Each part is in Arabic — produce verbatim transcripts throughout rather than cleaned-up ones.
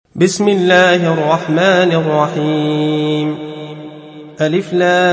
بسم الله الرحمن الرحيم. ألف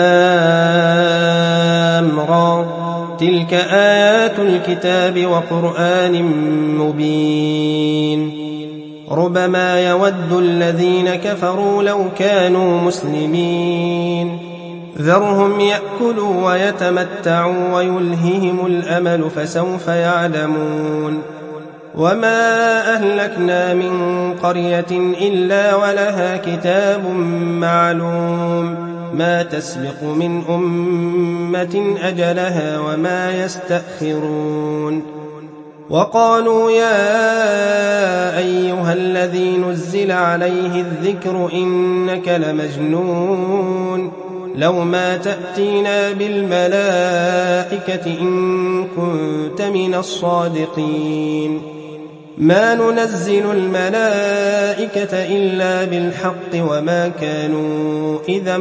لام را، تلك آيات الكتاب وقرآن مبين. ربما يود الذين كفروا لو كانوا مسلمين، ذرهم يأكلوا ويتمتعوا ويلههم الأمل فسوف يعلمون. وما أهلكنا من قرية إلا ولها كتاب معلوم، ما تسبق من أمة أجلها وما يستأخرون. وقالوا يا أيها الذي نزل عليه الذكر إنك لمجنون، لو ما تأتينا بالملائكة إن كنت من الصادقين. ما ننزل الملائكة إلا بالحق وما كانوا إذا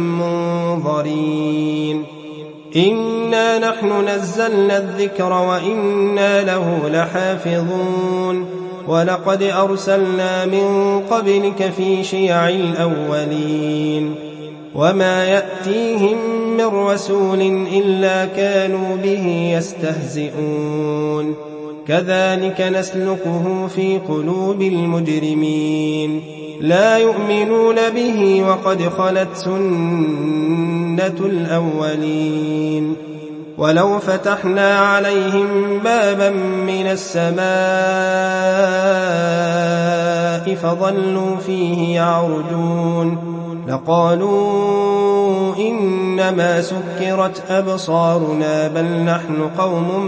منظرين. إنا نحن نزلنا الذكر وإنا له لحافظون. ولقد أرسلنا من قبلك في شيع الأولين، وما يأتيهم من رسول إلا كانوا به يستهزئون. كذلك نسلكه في قلوب المجرمين، لا يؤمنون به وقد خلت سنة الأولين. ولو فتحنا عليهم بابا من السماء فظلوا فيه يعرجون لقالوا إنما سكرت أبصارنا بل نحن قوم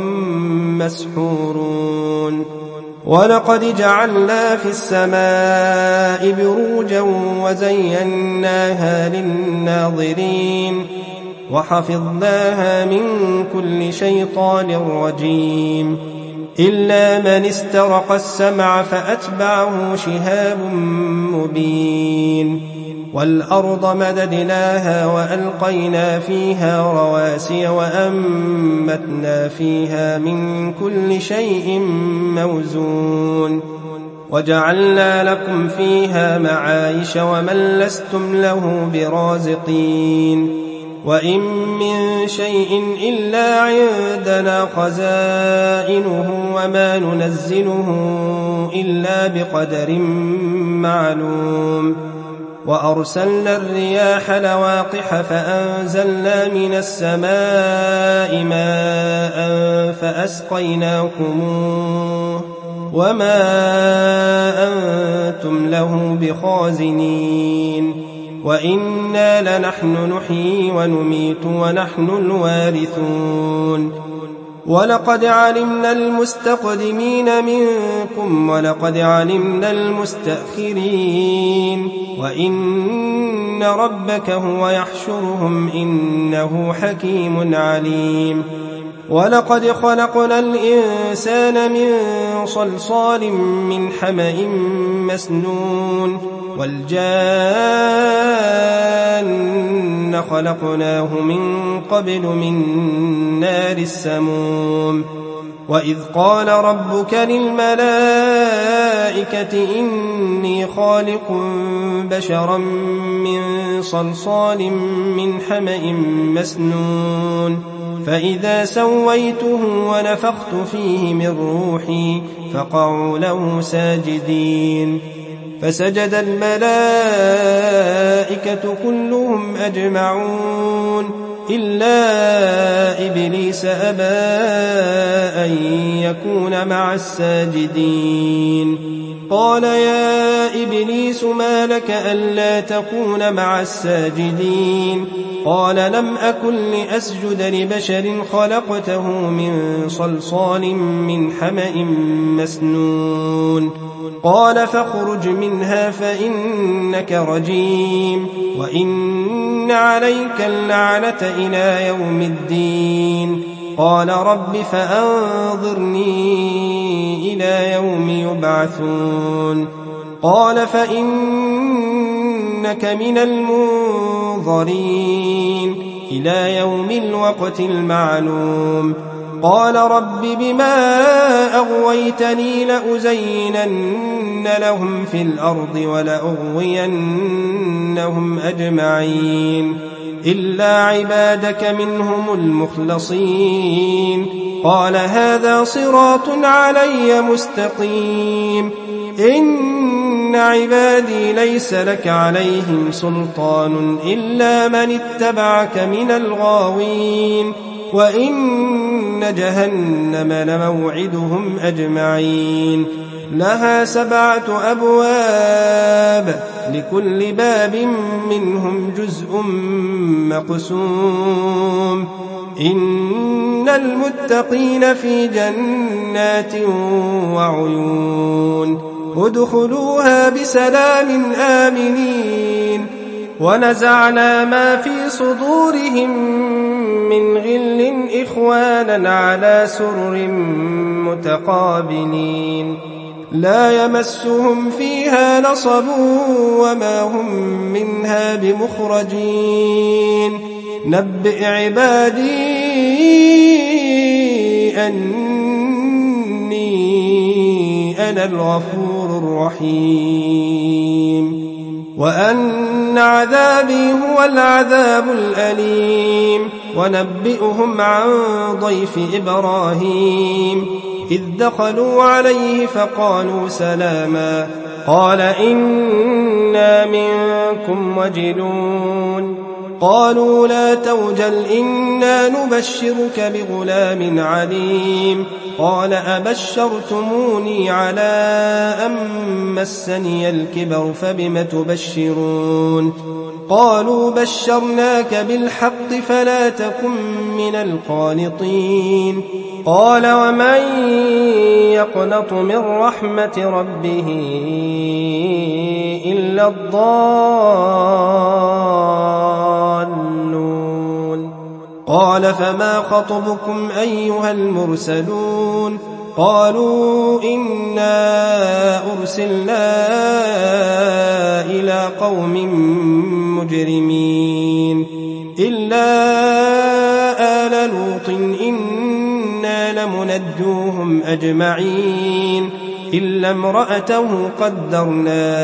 مسحورون. ولقد جعلنا في السماء بروجا وزيناها للناظرين وحفظناها من كل شيطان رجيم، إلا من استرق السمع فأتبعه شهاب مبين. والأرض مددناها وألقينا فيها رواسي وأنبتنا فيها من كل شيء موزون، وجعلنا لكم فيها معايش ومن لستم له برازقين. وإن من شيء إلا عندنا خزائنه وما ننزله إلا بقدر معلوم. وأرسلنا الرياح لواقح فأنزلنا من السماء ماء فأسقيناكموه وما أنتم له بخازنين. وإنا لنحن نحيي ونميت ونحن الوارثون. ولقد علمنا المستقدمين منكم ولقد علمنا المستأخرين، وإن ربك هو يحشرهم إنه حكيم عليم. ولقد خلقنا الإنسان من صلصال من حمأ مسنون، والجان خلقناه من قبل من نار السموم. وإذ قال ربك للملائكة إني خالق بشرا من صلصال من حمأ مسنون، فإذا سويته ونفخت فيه من روحي فقعوا له ساجدين. فسجد الملائكة كلهم أجمعون إلا إبليس أبى أن يكون مع الساجدين. قال يا إبليس ما لك ألا تكون مع الساجدين؟ قال لم أكن لأسجد لبشر خلقته من صلصال من حمأ مسنون. قال فاخرج منها فإنك رجيم وإن عليك اللعنة إلى يوم الدين. قال رب فأنظرني إلى يوم يبعثون. قال فإنك من المنظرين إلى يوم الوقت المعلوم. قال رب بما أغويتني لأزينن لهم في الأرض ولأغوينهم أجمعين إلا عبادك منهم المخلصين قال هذا صراط علي مستقيم إن عبادي ليس لك عليهم سلطان إلا من اتبعك من الغاوين وإن جهنم لموعدهم أجمعين لها سبعة أبواب لكل باب منهم جزء مقسوم إن المتقين في جنات وعيون ادخلوها بسلام آمنين ونزعنا ما في صدورهم من غل إخوانا على سرر متقابلين لا يمسهم فيها نصب وما هم منها بمخرجين نبئ عبادي أني أنا الغفور الرحيم وأن عذابي هو العذاب الأليم ونبئهم عن ضيف إبراهيم إذ دخلوا عليه فقالوا سلاما قال إنا منكم وجلون قالوا لا توجل إنا نبشرك بغلام عليم قال أبشرتموني على أن مسني الكبر فبم تبشرون قالوا بشرناك بالحق فلا تكن من القانطين قال ومن يقنط من رحمة ربه إلا الضالون قال فما خطبكم أيها المرسلون قالوا إنا أرسلنا إلى قوم مجرمين إلا آل لوط إنا لمنجوهم أجمعين إلا امرأته قدرنا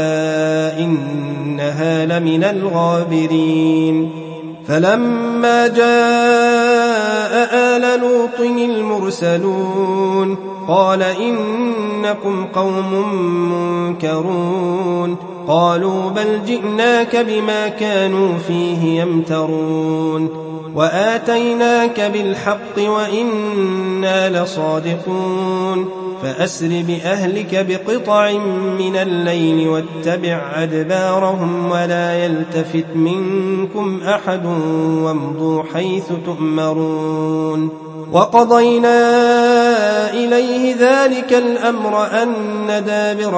إنها لمن الغابرين فلما جاء آل لوط المرسلون قال إنكم قوم منكرون قالوا بل جئناك بما كانوا فيه يمترون وآتيناك بالحق وإنا لصادقون فأسر بأهلك بقطع من الليل واتبع أدبارهم ولا يلتفت منكم أحد وامضوا حيث تؤمرون وقضينا إليه ذلك الأمر أن دابر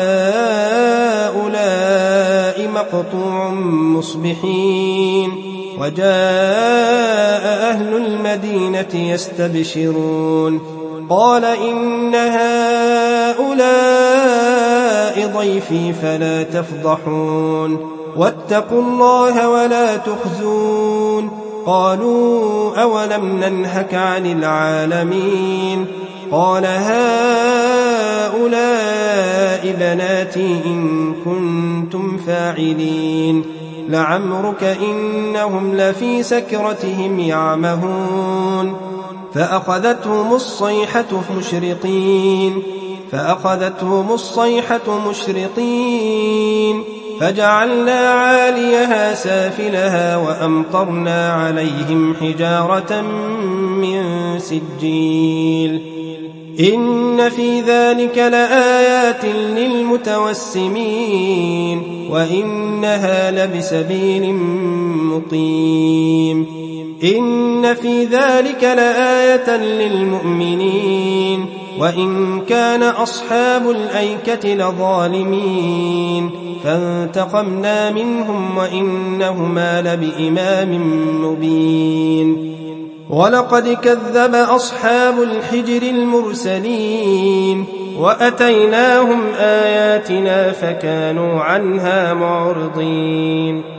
هؤلاء مقطوع مصبحين وجاء أهل المدينة يستبشرون قال إن هؤلاء ضيفي فلا تفضحون واتقوا الله ولا تخزون قالوا أولم ننهك عن العالمين قال هؤلاء بناتي إن كنتم فاعلين لعمرك إنهم لفي سكرتهم يعمهون فأخذتهم الصيحة مشرقين فأخذتهم الصيحة مشرقين فجعلنا عاليها سافلها وأمطرنا عليهم حجارة من سجيل إن في ذلك لآيات للمتوسمين وإنها لبسبيل مقيم إن في ذلك لآية للمؤمنين وإن كان أصحاب الأيكة لظالمين فانتقمنا منهم وإنهما لبإمام مبين ولقد كذب أصحاب الحجر المرسلين وأتيناهم آياتنا فكانوا عنها معرضين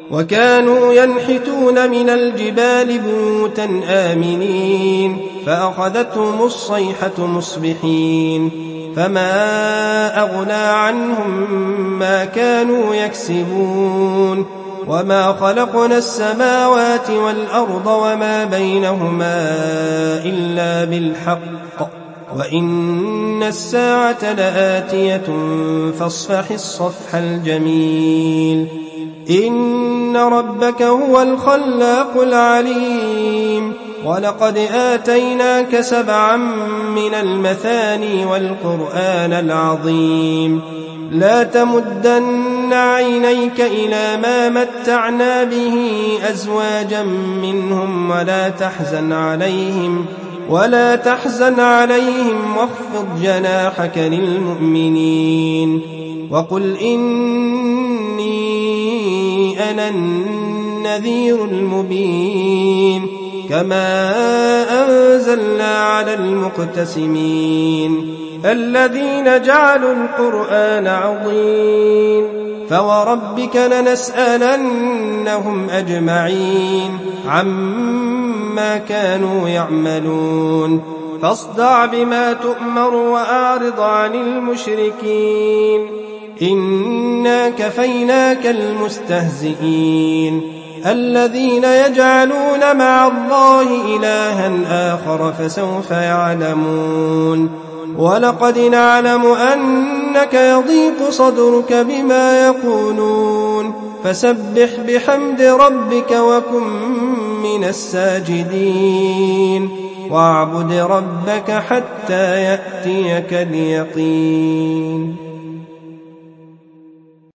وكانوا ينحتون من الجبال بيوتا آمنين فأخذتهم الصيحة مصبحين فما أغنى عنهم ما كانوا يكسبون وما خلقنا السماوات والأرض وما بينهما إلا بالحق وإن الساعة لآتية فاصفح الصفح الجميل إن ربك هو الخلاق العليم ولقد آتيناك سبعا من المثاني والقرآن العظيم لا تمدن عينيك إلى ما متعنا به أزواجا منهم ولا تحزن عليهم ولا تحزن عليهم واخفض جناحك للمؤمنين وقل إني أنا النذير المبين كما أنزلنا على المقتسمين الذين جعلوا القرآن عظيم فوربك لنسألنهم أجمعين عما كانوا يعملون فاصدع بما تؤمر وأعرض عن المشركين إنا كفيناك المستهزئين الذين يجعلون مع الله إلها آخر فسوف يعلمون ولقد نعلم أنك يضيق صدرك بما يقولون فسبح بحمد ربك وكن من الساجدين واعبد ربك حتى يأتيك اليقين.